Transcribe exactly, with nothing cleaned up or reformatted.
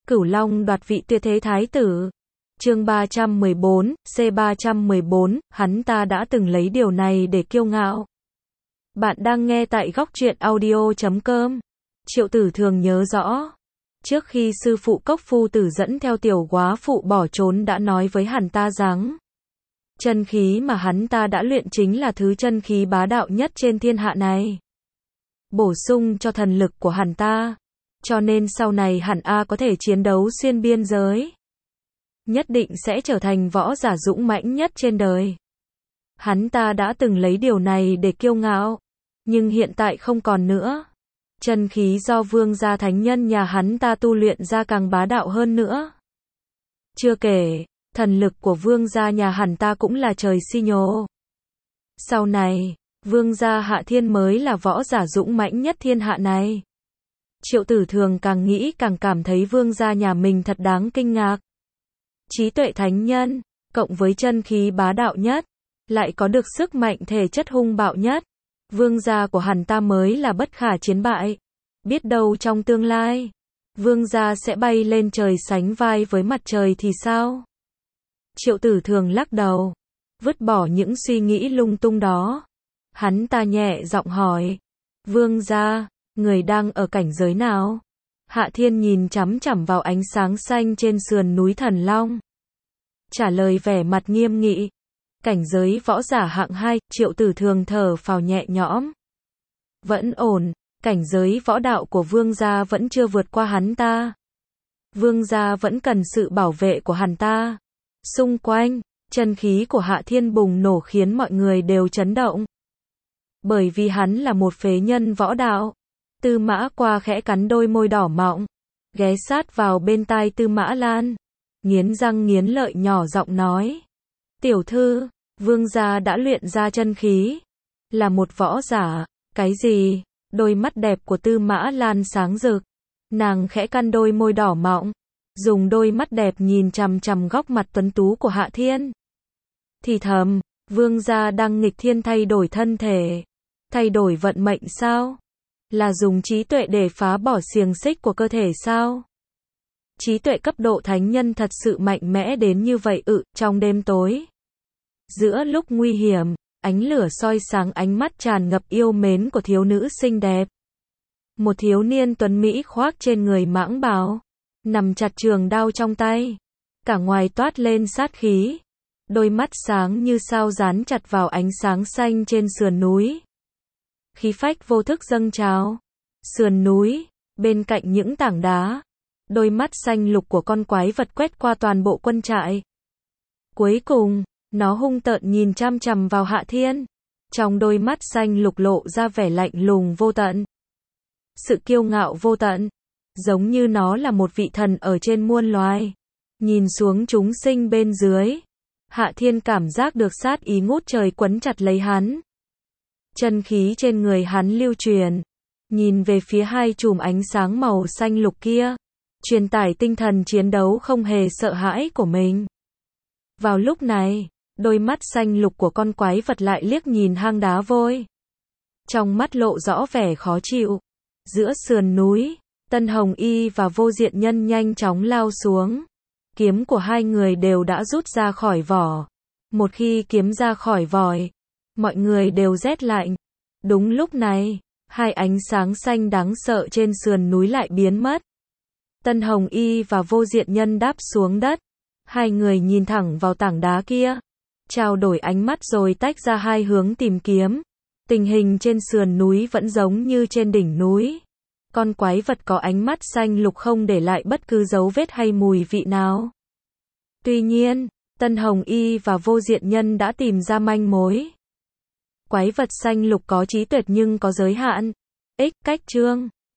Cửu Long đoạt vị tuyệt thế thái tử. Chương ba trăm mười bốn, C ba trăm mười bốn, hắn ta đã từng lấy điều này để kiêu ngạo. Bạn đang nghe tại góc truyện audio chấm com. Triệu Tử Thường nhớ rõ, trước khi sư phụ Cốc Phu Tử dẫn theo tiểu góa phụ bỏ trốn đã nói với hắn ta rằng, chân khí mà hắn ta đã luyện chính là thứ chân khí bá đạo nhất trên thiên hạ này, bổ sung cho thần lực của hắn ta, cho nên sau này hắn A có thể chiến đấu xuyên biên giới, nhất định sẽ trở thành võ giả dũng mãnh nhất trên đời. Hắn ta đã từng lấy điều này để kiêu ngạo, nhưng hiện tại không còn nữa. Chân khí do vương gia thánh nhân nhà hắn ta tu luyện ra càng bá đạo hơn nữa. Chưa kể, thần lực của vương gia nhà hắn ta cũng là trời si nhô. Sau này, vương gia Hạ Thiên mới là võ giả dũng mãnh nhất thiên hạ này. Triệu Tử Thường càng nghĩ càng cảm thấy vương gia nhà mình thật đáng kinh ngạc. Trí tuệ thánh nhân, cộng với chân khí bá đạo nhất, lại có được sức mạnh thể chất hung bạo nhất. Vương gia của hắn ta mới là bất khả chiến bại. Biết đâu trong tương lai, vương gia sẽ bay lên trời sánh vai với mặt trời thì sao? Triệu Tử Thường lắc đầu, vứt bỏ những suy nghĩ lung tung đó. Hắn ta nhẹ giọng hỏi, vương gia, người đang ở cảnh giới nào? Hạ Thiên nhìn chằm chằm vào ánh sáng xanh trên sườn núi Thần Long, trả lời vẻ mặt nghiêm nghị. Cảnh giới võ giả hạng hai, Triệu Tử Thường thở phào nhẹ nhõm. Vẫn ổn, cảnh giới võ đạo của vương gia vẫn chưa vượt qua hắn ta. Vương gia vẫn cần sự bảo vệ của hắn ta. Xung quanh, chân khí của Hạ Thiên bùng nổ khiến mọi người đều chấn động. Bởi vì hắn là một phế nhân võ đạo. Tư Mã Qua khẽ cắn đôi môi đỏ mọng, ghé sát vào bên tai Tư Mã Lan, nghiến răng nghiến lợi nhỏ giọng nói. Tiểu thư, vương gia đã luyện ra chân khí, là một võ giả. Cái gì? Đôi mắt đẹp của Tư Mã Lan sáng rực, nàng khẽ cắn đôi môi đỏ mọng, dùng đôi mắt đẹp nhìn chằm chằm góc mặt tuấn tú của Hạ Thiên. Thì thầm, vương gia đang nghịch thiên thay đổi thân thể, thay đổi vận mệnh sao? Là dùng trí tuệ để phá bỏ xiềng xích của cơ thể sao? Trí tuệ cấp độ thánh nhân thật sự mạnh mẽ đến như vậy ự, trong đêm tối. Giữa lúc nguy hiểm, ánh lửa soi sáng ánh mắt tràn ngập yêu mến của thiếu nữ xinh đẹp. Một thiếu niên tuấn mỹ khoác trên người mãng bào, nằm chặt trường đao trong tay, cả ngoài toát lên sát khí. Đôi mắt sáng như sao dán chặt vào ánh sáng xanh trên sườn núi. Khí phách vô thức dâng trào. Sườn núi, bên cạnh những tảng đá, đôi mắt xanh lục của con quái vật quét qua toàn bộ quân trại. Cuối cùng, nó hung tợn nhìn chăm chằm vào Hạ Thiên. Trong đôi mắt xanh lục lộ ra vẻ lạnh lùng vô tận. Sự kiêu ngạo vô tận, giống như nó là một vị thần ở trên muôn loài. Nhìn xuống chúng sinh bên dưới, Hạ Thiên cảm giác được sát ý ngút trời quấn chặt lấy hắn. Chân khí trên người hắn lưu truyền, nhìn về phía hai chùm ánh sáng màu xanh lục kia, truyền tải tinh thần chiến đấu không hề sợ hãi của mình. Vào lúc này, đôi mắt xanh lục của con quái vật lại liếc nhìn hang đá vôi. Trong mắt lộ rõ vẻ khó chịu. Giữa sườn núi, Tân Hồng Y và Vô Diện Nhân nhanh chóng lao xuống. Kiếm của hai người đều đã rút ra khỏi vỏ. Một khi kiếm ra khỏi vòi, mọi người đều rét lạnh. Đúng lúc này, hai ánh sáng xanh đáng sợ trên sườn núi lại biến mất. Tân Hồng Y và Vô Diện Nhân đáp xuống đất. Hai người nhìn thẳng vào tảng đá kia, trao đổi ánh mắt rồi tách ra hai hướng tìm kiếm. Tình hình trên sườn núi vẫn giống như trên đỉnh núi. Con quái vật có ánh mắt xanh lục không để lại bất cứ dấu vết hay mùi vị nào. Tuy nhiên, Tân Hồng Y và Vô Diện Nhân đã tìm ra manh mối. Quái vật xanh lục có trí tuệ nhưng có giới hạn. Ích cách chương